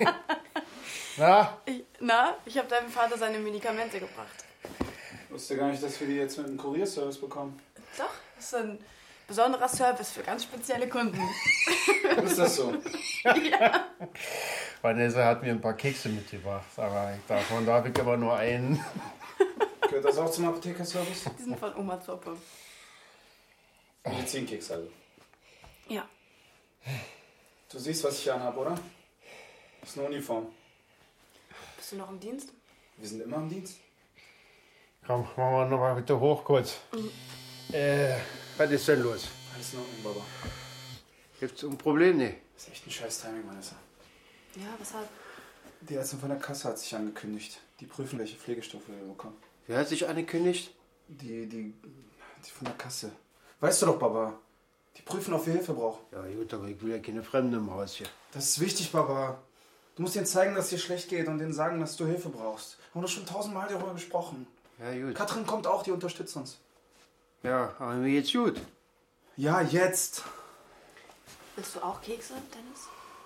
Ich habe deinem Vater seine Medikamente gebracht.
Ich wusste gar nicht, dass wir die jetzt mit einem Kurierservice bekommen.
Doch, das ist ein besonderer Service für ganz spezielle Kunden.
Ist das so?
Ja.
Vanessa hat mir ein paar Kekse mitgebracht, aber davon darf ich aber nur einen.
Gehört das auch zum Apothekerservice?
Die sind von Oma Zoppe.
Medizinkeks also.
Ja.
Du siehst, was ich hier anhab, oder? Das ist eine Uniform.
Bist du noch im Dienst?
Wir sind immer im Dienst.
Komm, machen wir noch mal bitte hoch kurz. Was ist denn los?
Alles in Ordnung, Baba.
Gibt's ein Problem? Nee.
Das ist echt ein scheiß Timing, Vanessa.
Ja, weshalb?
Die Ärztin von der Kasse hat sich angekündigt. Die prüfen, welche Pflegestoffe wir bekommen.
Wer hat sich angekündigt?
Die von der Kasse. Weißt du doch, Baba. Die prüfen, ob wir Hilfe brauchen.
Ja gut, aber ich will ja keine Fremden im Haus hier.
Das ist wichtig, Baba. Du musst denen zeigen, dass es dir schlecht geht und denen sagen, dass du Hilfe brauchst. Wir haben doch schon 1000-mal darüber gesprochen.
Ja gut.
Katrin kommt auch, die unterstützt uns.
Ja, aber mir geht's gut.
Ja, jetzt.
Willst du auch Kekse, Dennis?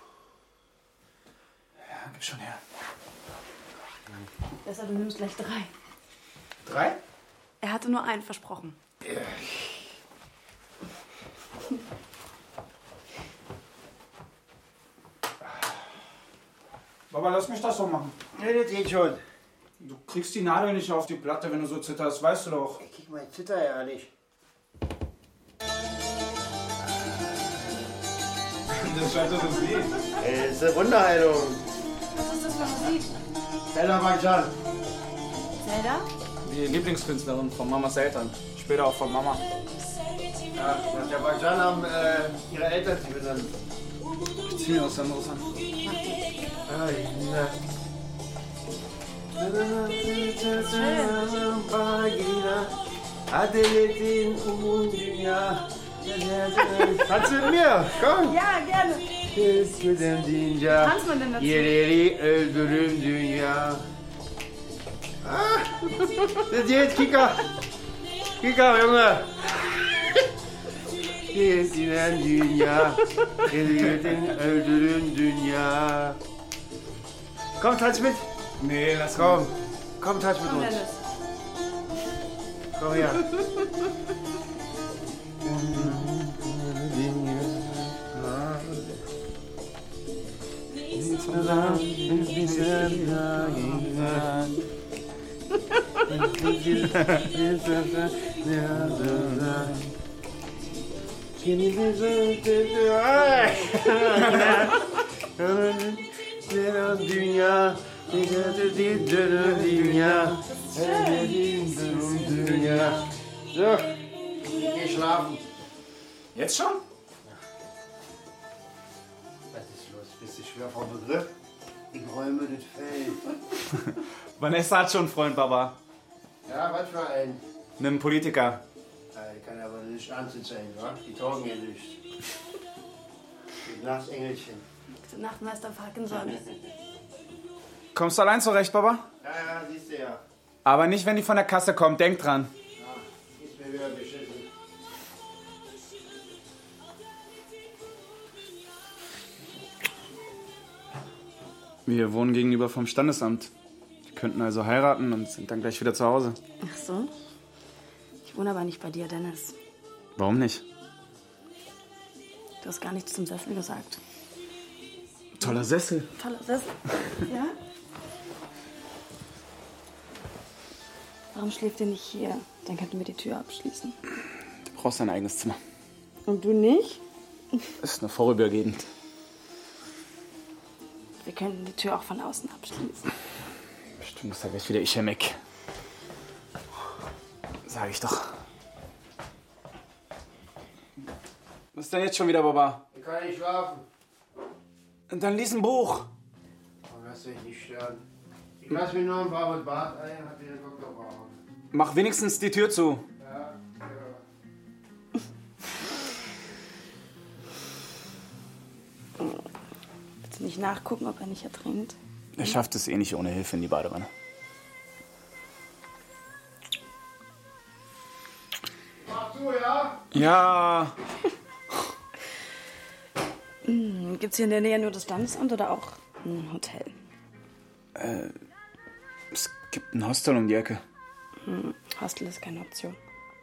Ja, gib schon her.
Besser, du nimmst gleich 3.
3?
Er hatte nur einen versprochen.
Baba, lass mich das so machen.
Ja, das geht schon.
Du kriegst die Nadel nicht auf die Platte, wenn du so zitterst, weißt du doch.
Ich krieg mein Zitter ja nicht.
Das scheint so das Lied.
Das ist eine Wunderheilung.
Was ist das für Musik?
Zelda Bajan.
Zelda?
Die Lieblingskünstlerin von Mamas Eltern. Später auch von Mama.
Ja, nach der Bajan haben ihre Eltern sie benannt.
Ich zieh mir was anderes an.
Tanz mit mir, komm!
Ja, gerne. Tanzt man denn dazu?
öldürüm dünya. Das geht, Kika! Kika, Junge! Gezinen dünya, öldürüm dünya. Komm, tanz mit!
Nee, lass
Komm, komm, tanz mit
Komm,
uns.
Dennis.
Komm her. Dünya, Dünya. So, ich geh schlafen.
Jetzt schon?
Was ist los? Bist du schwer vom Begriff? Ich räume das Feld.
Vanessa hat schon einen Freund, Baba.
Ja, was für ein?
Nimm Politiker.
Die kann aber nicht ernst sein, wa? Die taugen ja nicht. Gute Nacht, Engelchen.
Gute Nacht, Meister Parkinson.
Kommst du allein zurecht, Baba?
Ja, siehst du ja.
Aber nicht, wenn die von der Kasse kommt. Denk dran.
Ja, ist mir wieder beschissen.
Wir wohnen gegenüber vom Standesamt. Die könnten also heiraten und sind dann gleich wieder zu Hause.
Ach so? Ich wohne aber nicht bei dir, Dennis.
Warum nicht?
Du hast gar nichts zum Sessel gesagt.
Toller Sessel.
Toller Sessel. Ja? Warum schläft ihr nicht hier? Dann könnten wir die Tür abschließen.
Du brauchst dein eigenes Zimmer.
Und du nicht?
Ist nur vorübergehend.
Wir könnten die Tür auch von außen abschließen.
Bestimmt ist da gleich wieder Ischemek. Sag ich doch. Was ist denn jetzt schon wieder, Baba?
Ich kann nicht schlafen.
Und dann lies ein Buch.
Oh, lass dich nicht stören. Ich lass mir nur ein paar mit Bart ein, hat den Doktor brauchen.
Mach wenigstens die Tür zu.
Ja, ja.
Willst du nicht nachgucken, ob er nicht ertrinkt?
Er schafft es eh nicht ohne Hilfe in die Badewanne.
Mach du, ja?
Ja.
Gibt's hier in der Nähe nur das Standesamt oder auch ein Hotel?
Es gibt ein Hostel um die Ecke.
Hostel ist keine Option.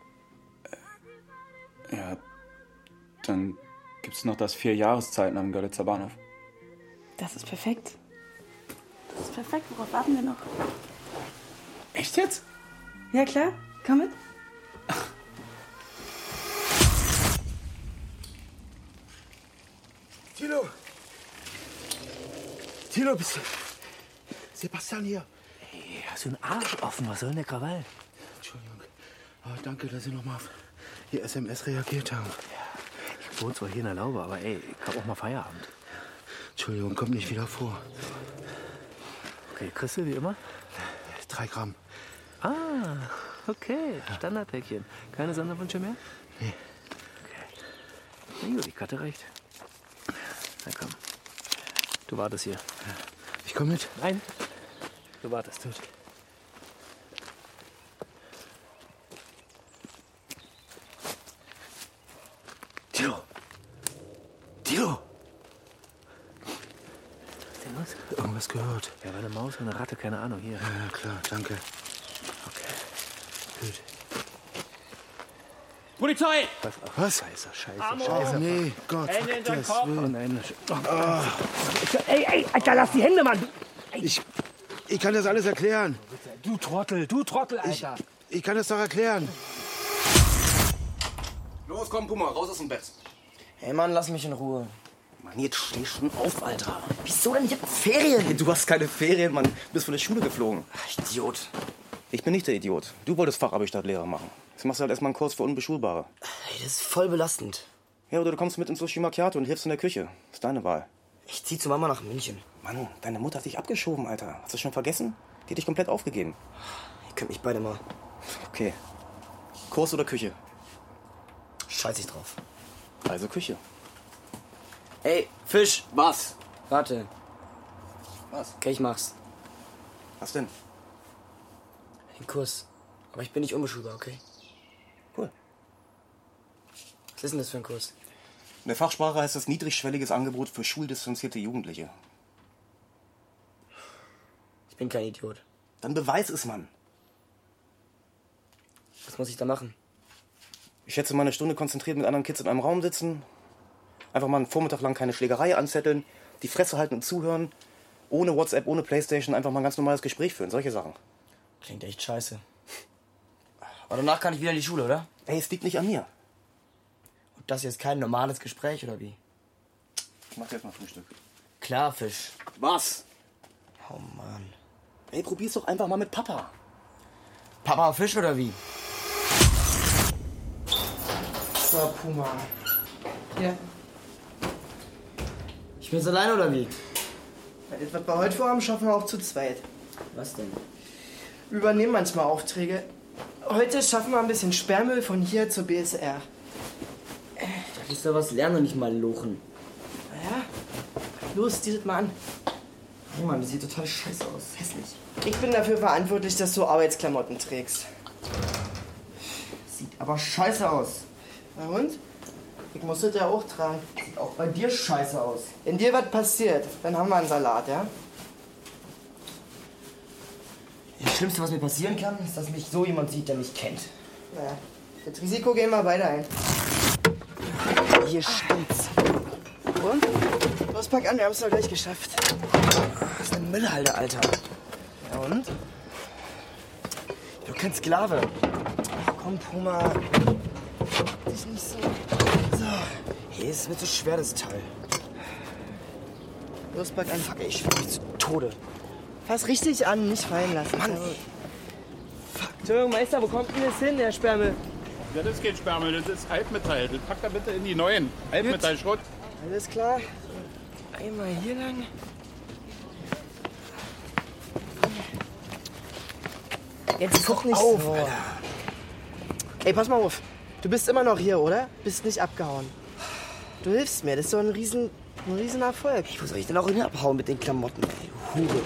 Ja, dann gibt's noch das 4 Jahreszeiten am Görlitzer Bahnhof.
Das ist perfekt. Das ist perfekt. Worauf warten wir noch?
Echt jetzt?
Ja, klar. Komm mit.
Tilo! Tilo, bist du... Sebastian hier.
Hey, hast du einen Arsch offen? Was soll denn der Krawall?
Entschuldigung. Aber danke, dass Sie nochmal auf die SMS reagiert haben.
Ich wohne zwar hier in der Laube, aber ey, ich hab auch mal Feierabend.
Entschuldigung, kommt nicht wieder vor.
Okay, kriegst du wie immer?
3 Gramm.
Ah, okay. Standardpäckchen. Keine Sonderwünsche mehr?
Nee.
Na gut, die Karte reicht. Na komm. Du wartest hier.
Ich komm mit.
Nein. Du wartest. Gut.
Tilo! Tilo!
Was ist denn los?
Irgendwas gehört.
Ja, war eine Maus und eine Ratte, keine Ahnung. Hier.
Ja, klar, danke.
Okay.
Gut.
Polizei!
Was?
Scheiße.
Oh, nee, Gott.
Hände in den
Gottes
Kopf.
Willen.
Nein.
Ey, Alter, lass die Hände, Mann!
Ich kann das alles erklären.
Du Trottel, Alter.
Ich kann das doch erklären.
Los, komm, Puma, raus aus dem Bett.
Hey Mann, lass mich in Ruhe.
Mann, jetzt steh schon auf, Alter.
Wieso denn? Ich hab Ferien.
Hey, du hast keine Ferien, Mann. Du bist von der Schule geflogen.
Ach, Idiot.
Ich bin nicht der Idiot. Du wolltest Fachabi statt Lehrer machen. Jetzt machst du halt erstmal einen Kurs für Unbeschulbare.
Hey, das ist voll belastend.
Ja, oder du kommst mit ins Sushi Macchiato und hilfst in der Küche. Ist deine Wahl.
Ich zieh zu Mama nach München.
Mann, deine Mutter hat dich abgeschoben, Alter. Hast du schon vergessen? Die hat dich komplett aufgegeben.
Ihr könnt mich beide mal.
Okay. Kurs oder Küche?
Scheiß ich drauf.
Also Küche.
Ey, Fisch.
Was?
Warte.
Was?
Okay, ich mach's.
Was denn?
Den Kurs. Aber ich bin nicht unbeschulbar, okay?
Cool.
Was ist denn das für ein Kurs?
In der Fachsprache heißt das niedrigschwelliges Angebot für schuldistanzierte Jugendliche.
Ich bin kein Idiot.
Dann beweis es, Mann.
Was muss ich da machen?
Ich schätze mal eine Stunde konzentriert mit anderen Kids in einem Raum sitzen. Einfach mal einen Vormittag lang keine Schlägerei anzetteln. Die Fresse halten und zuhören. Ohne WhatsApp, ohne Playstation. Einfach mal ein ganz normales Gespräch führen. Solche Sachen.
Klingt echt scheiße. Aber danach kann ich wieder in die Schule, oder?
Ey, es liegt nicht an mir.
Und das hier ist kein normales Gespräch, oder wie?
Ich mach dir jetzt mal Frühstück.
Klar, Fisch.
Was?
Oh Mann.
Ey, probier's doch einfach mal mit Papa.
Papa Fisch, oder wie?
So, Puma.
Ja. Ich bin jetzt allein, oder wie?
Das, was wir heute vorhaben, schaffen wir auch zu zweit.
Was denn?
Wir übernehmen manchmal Aufträge. Heute schaffen wir ein bisschen Sperrmüll von hier zur BSR.
Da willst du was lernen und nicht mal lochen.
Naja, los, zieh das mal an.
Oh Mann, das sieht total scheiße aus. Hässlich.
Ich bin dafür verantwortlich, dass du Arbeitsklamotten trägst.
Sieht aber scheiße aus.
Na und? Ich muss das ja auch tragen.
Sieht auch bei dir scheiße aus.
Wenn dir was passiert, dann haben wir einen Salat, ja?
Das Schlimmste, was mir passieren kann, ist, dass mich so jemand sieht, der mich kennt.
Naja, das Risiko gehen wir beide ein.
Hier stimmt's.
Und? Los, pack an, wir haben es doch gleich geschafft.
Das ist eine Müllhalde, Alter.
Ja und?
Ich bin kein Sklave.
Ach, komm, Puma. Dich nicht so.
So. Hey, es ist mir zu schwer, das Teil.
Los, pack an.
Fuck, ey, ich schwör mich zu Tode.
Fass richtig an, nicht fallen lassen.
Mann,
ey. Fuck. Entschuldigung, Meister, wo kommt denn das hin, der Sperrmüll?
Ja, das ist kein Sperrmüll, das ist Halbmetall. Das packt er bitte in die neuen. Halbmetallschrott.
Alles klar. Einmal hier lang. Jetzt guck nicht
auf,
so.
Alter.
Ey, pass mal auf. Du bist immer noch hier, oder? Bist nicht abgehauen. Du hilfst mir. Das ist so ein riesen Ein Riesenerfolg.
Wo soll ich denn auch hin abhauen mit den Klamotten, ey? Hure.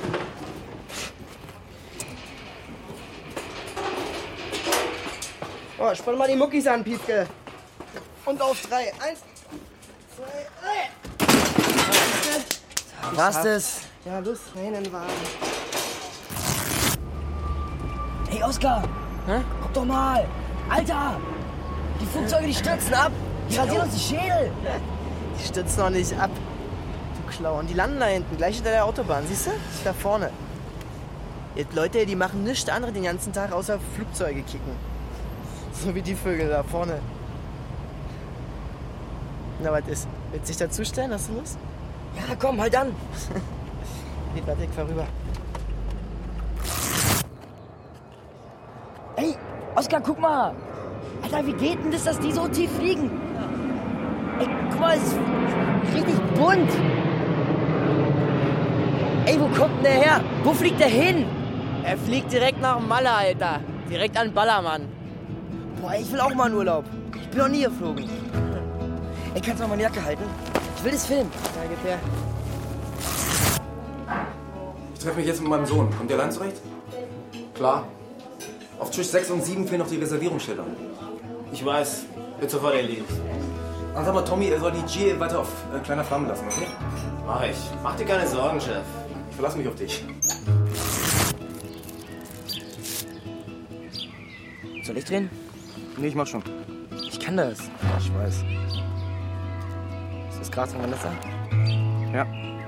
Oh, spann mal die Muckis an, Piefke. Und auf 3. 1, 2, 3.
Was ist?
Ja, los, rein in den Wagen.
Hey, Oskar!
Hä?
Guck doch mal! Alter! Die Flugzeuge, die stürzen ab! Die rasieren uns die Schädel!
Die stürzen noch nicht ab. Du Clown. Die landen da hinten, gleich hinter der Autobahn. Siehst du? Da vorne. Jetzt Leute, die machen nichts anderes den ganzen Tag, außer Flugzeuge kicken. So wie die Vögel da vorne. Na, was ist? Willst du dich dazustellen? Hast du Lust?
Ja, komm, halt an!
Geht, warte, ich fahr rüber.
Ey, Oskar, guck mal! Alter, wie geht denn das, dass die so tief fliegen? Ey, guck mal, es ist richtig bunt! Ey, wo kommt denn der her? Wo fliegt der hin?
Er fliegt direkt nach Malle, Alter. Direkt an Ballermann.
Boah, ich will auch mal in Urlaub. Ich bin noch nie geflogen. Ey, kannst du mal meine Jacke halten? Ich will das filmen.
Ja, gib her.
Ich treffe mich jetzt mit meinem Sohn. Kommt ihr allein zurecht? Klar. Auf Tisch 6 und 7 fehlen noch die Reservierungsschilder.
Ich weiß. Wird sofort erledigt.
Dann sag mal, Tommy, er soll die G weiter auf kleiner Flamme lassen, okay?
Mach ich. Mach dir keine Sorgen, Chef.
Ich verlasse mich auf dich.
Soll ich drehen?
Nee, ich mach schon.
Ich kann das.
Ja, ich weiß.
Ist das Gras von Vanessa?
Ja.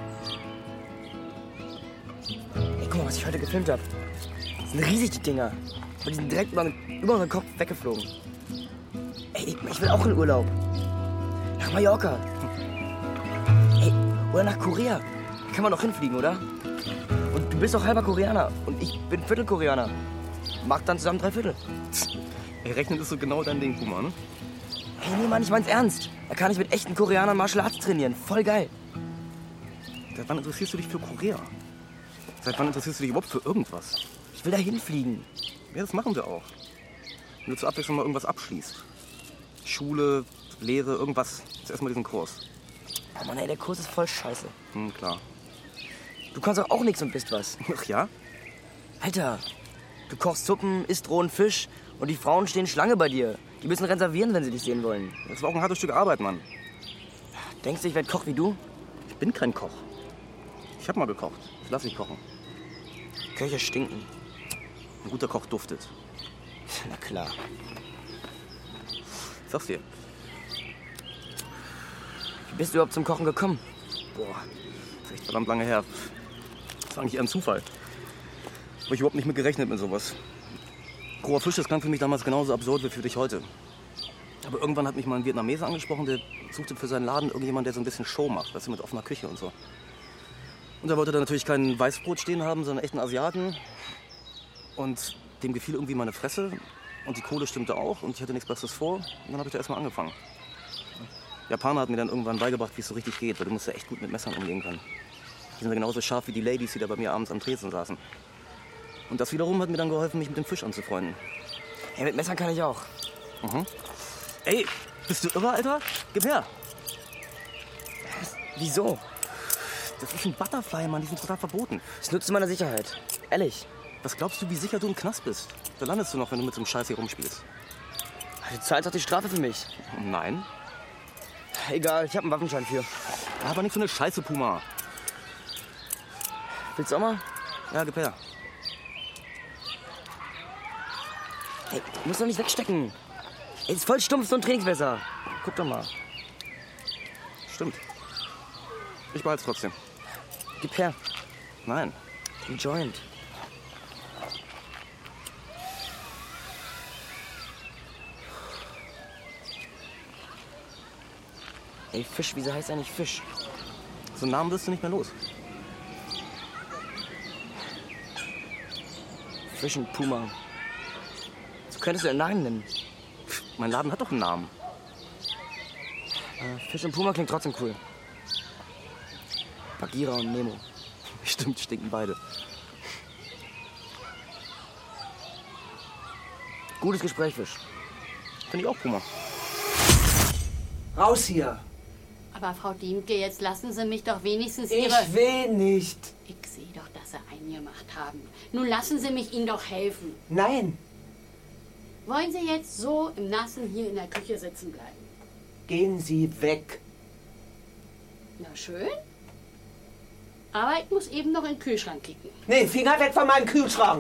Ey, guck mal, was ich heute gefilmt habe. Das sind riesig, die Dinger. Und die sind direkt über unseren Kopf weggeflogen. Ey, ich will auch in Urlaub. Nach Mallorca. Ey, oder nach Korea. Da kann man doch hinfliegen, oder? Und du bist doch halber Koreaner. Und ich bin Viertelkoreaner. Macht dann zusammen 3/4.
Ey, rechnen ist so genau dein Ding, Puma, ne?
Hey, nee, Mann, ich mein's ernst. Da kann ich mit echten Koreanern Martial Arts trainieren. Voll geil.
Seit wann interessierst du dich für Korea? Seit wann interessierst du dich überhaupt für irgendwas?
Ich will da hinfliegen.
Ja, das machen wir auch. Wenn du zur Abwechslung mal irgendwas abschließt. Schule, Lehre, irgendwas. Jetzt erstmal diesen Kurs.
Oh Mann, ey, der Kurs ist voll scheiße.
Klar.
Du kannst doch auch nichts und bist was.
Ach ja?
Alter, du kochst Suppen, isst rohen Fisch und die Frauen stehen Schlange bei dir. Die müssen reservieren, wenn sie dich sehen wollen.
Das war auch ein hartes Stück Arbeit, Mann.
Denkst du, ich werde Koch wie du?
Ich bin kein Koch. Ich hab mal gekocht. Ich lass mich kochen.
Köche stinken.
Ein guter Koch duftet.
Na klar.
Ich sag's dir.
Wie bist du überhaupt zum Kochen gekommen?
Boah, das ist echt verdammt lange her. Das war eigentlich eher ein Zufall. Hab ich überhaupt nicht mit gerechnet mit sowas. Roher Fisch, das klang für mich damals genauso absurd wie für dich heute. Aber irgendwann hat mich mal ein Vietnameser angesprochen, der suchte für seinen Laden irgendjemand, der so ein bisschen Show macht, weißt du, mit offener Küche und so. Und er wollte da natürlich kein Weißbrot stehen haben, sondern echt einen Asiaten. Und dem gefiel irgendwie meine Fresse und die Kohle stimmte auch und ich hatte nichts Besseres vor. Und dann habe ich da erstmal angefangen. Japaner hat mir dann irgendwann beigebracht, wie es so richtig geht, weil du musst ja echt gut mit Messern umgehen können. Die sind ja genauso scharf wie die Ladies, die da bei mir abends am Tresen saßen. Und das wiederum hat mir dann geholfen, mich mit dem Fisch anzufreunden.
Ja, mit Messern kann ich auch.
Mhm. Ey, bist du irre, Alter? Gib her.
Wieso?
Das ist ein Butterfly, Mann. Die sind total verboten.
Das nutzt zu meiner Sicherheit. Ehrlich.
Was glaubst du, wie sicher du im Knast bist? Da landest du noch, wenn du mit so einem Scheiß hier rumspielst.
Du zahlst doch die Strafe für mich.
Nein.
Egal, ich habe einen Waffenschein für.
Aber nicht so eine Scheiße, Puma.
Willst du auch mal?
Ja, gib her.
Hey, du musst doch nicht wegstecken. Ey, ist voll stumpf, so ein Trainingsmesser. Guck doch mal.
Stimmt. Ich behalte es trotzdem.
Gib her.
Nein.
Ein Joint. Ey, Fisch, wieso heißt eigentlich Fisch?
So einen Namen wirst du nicht mehr los.
Fisch und Puma. So könntest du einen Namen nennen.
Mein Laden hat doch einen Namen.
Fisch und Puma klingt trotzdem cool. Bagheera und Nemo.
Stimmt, stinken beide.
Gutes Gespräch, Fisch.
Finde ich auch, Puma.
Raus hier!
Aber Frau Diemke, jetzt lassen Sie mich doch wenigstens
Ich
Ihre...
will nicht.
Ich sehe doch, dass Sie eingemacht haben. Nun lassen Sie mich Ihnen doch helfen.
Nein.
Wollen Sie jetzt so im Nassen hier in der Küche sitzen bleiben?
Gehen Sie weg.
Na schön. Aber ich muss eben noch in den Kühlschrank kicken.
Nee, Finger weg von meinem Kühlschrank.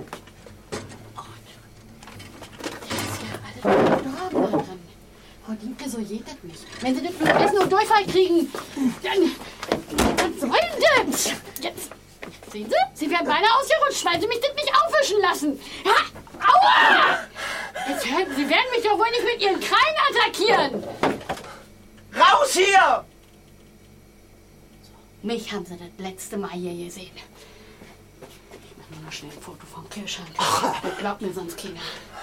Frau Diemke, so geht das nicht. Wenn Sie das nur Essen und Durchfall kriegen, dann... Was soll denn das? Jetzt... Sehen Sie? Sie werden beinahe ausgerutscht, weil Sie mich das nicht aufwischen lassen. Ja? Aua! Jetzt hören, Sie werden mich doch wohl nicht mit Ihren Krallen attackieren.
Raus hier!
Mich haben Sie das letzte Mal hier gesehen. Ich mache nur noch schnell ein Foto vom Kühlschrank. Das glaubt mir sonst keiner.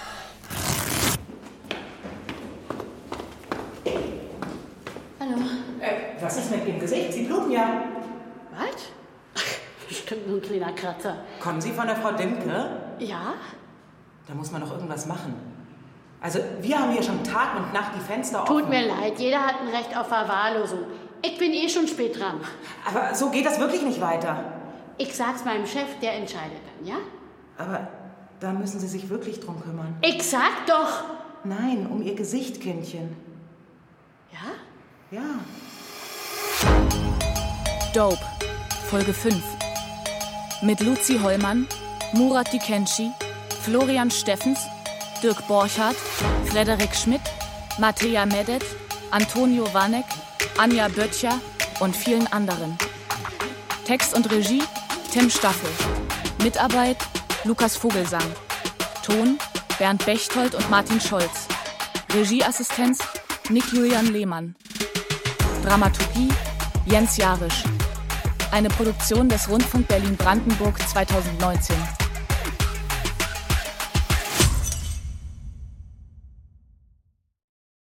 Hallo.
Was ist mit Ihrem Gesicht? Sie bluten ja.
Was? Bestimmt nur ein kleiner Kratzer.
Kommen Sie von der Frau Diemke?
Ja?
Da muss man doch irgendwas machen. Also, wir haben hier schon Tag und Nacht die Fenster offen.
Tut mir leid, jeder hat ein Recht auf Verwahrlosung. Ich bin eh schon spät dran.
Aber so geht das wirklich nicht weiter.
Ich sag's meinem Chef, der entscheidet dann, ja?
Aber da müssen Sie sich wirklich drum kümmern.
Ich sag doch!
Nein, um Ihr Gesicht, Kindchen.
Ja?
Ja.
Dope, Folge 5. Mit Luzi Hollmann, Murat Dikenci, Florian Steffens, Dirk Borchardt, Frederik Schmidt, Mattea Medet, Antonio Wanek, Anja Böttcher und vielen anderen. Text und Regie Tim Staffel. Mitarbeit Lukas Vogelsang. Ton Bernd Bechtold und Martin Scholz. Regieassistenz Nick-Julian Lehmann. Dramaturgie Jens Jarisch. Eine Produktion des Rundfunk Berlin-Brandenburg 2019.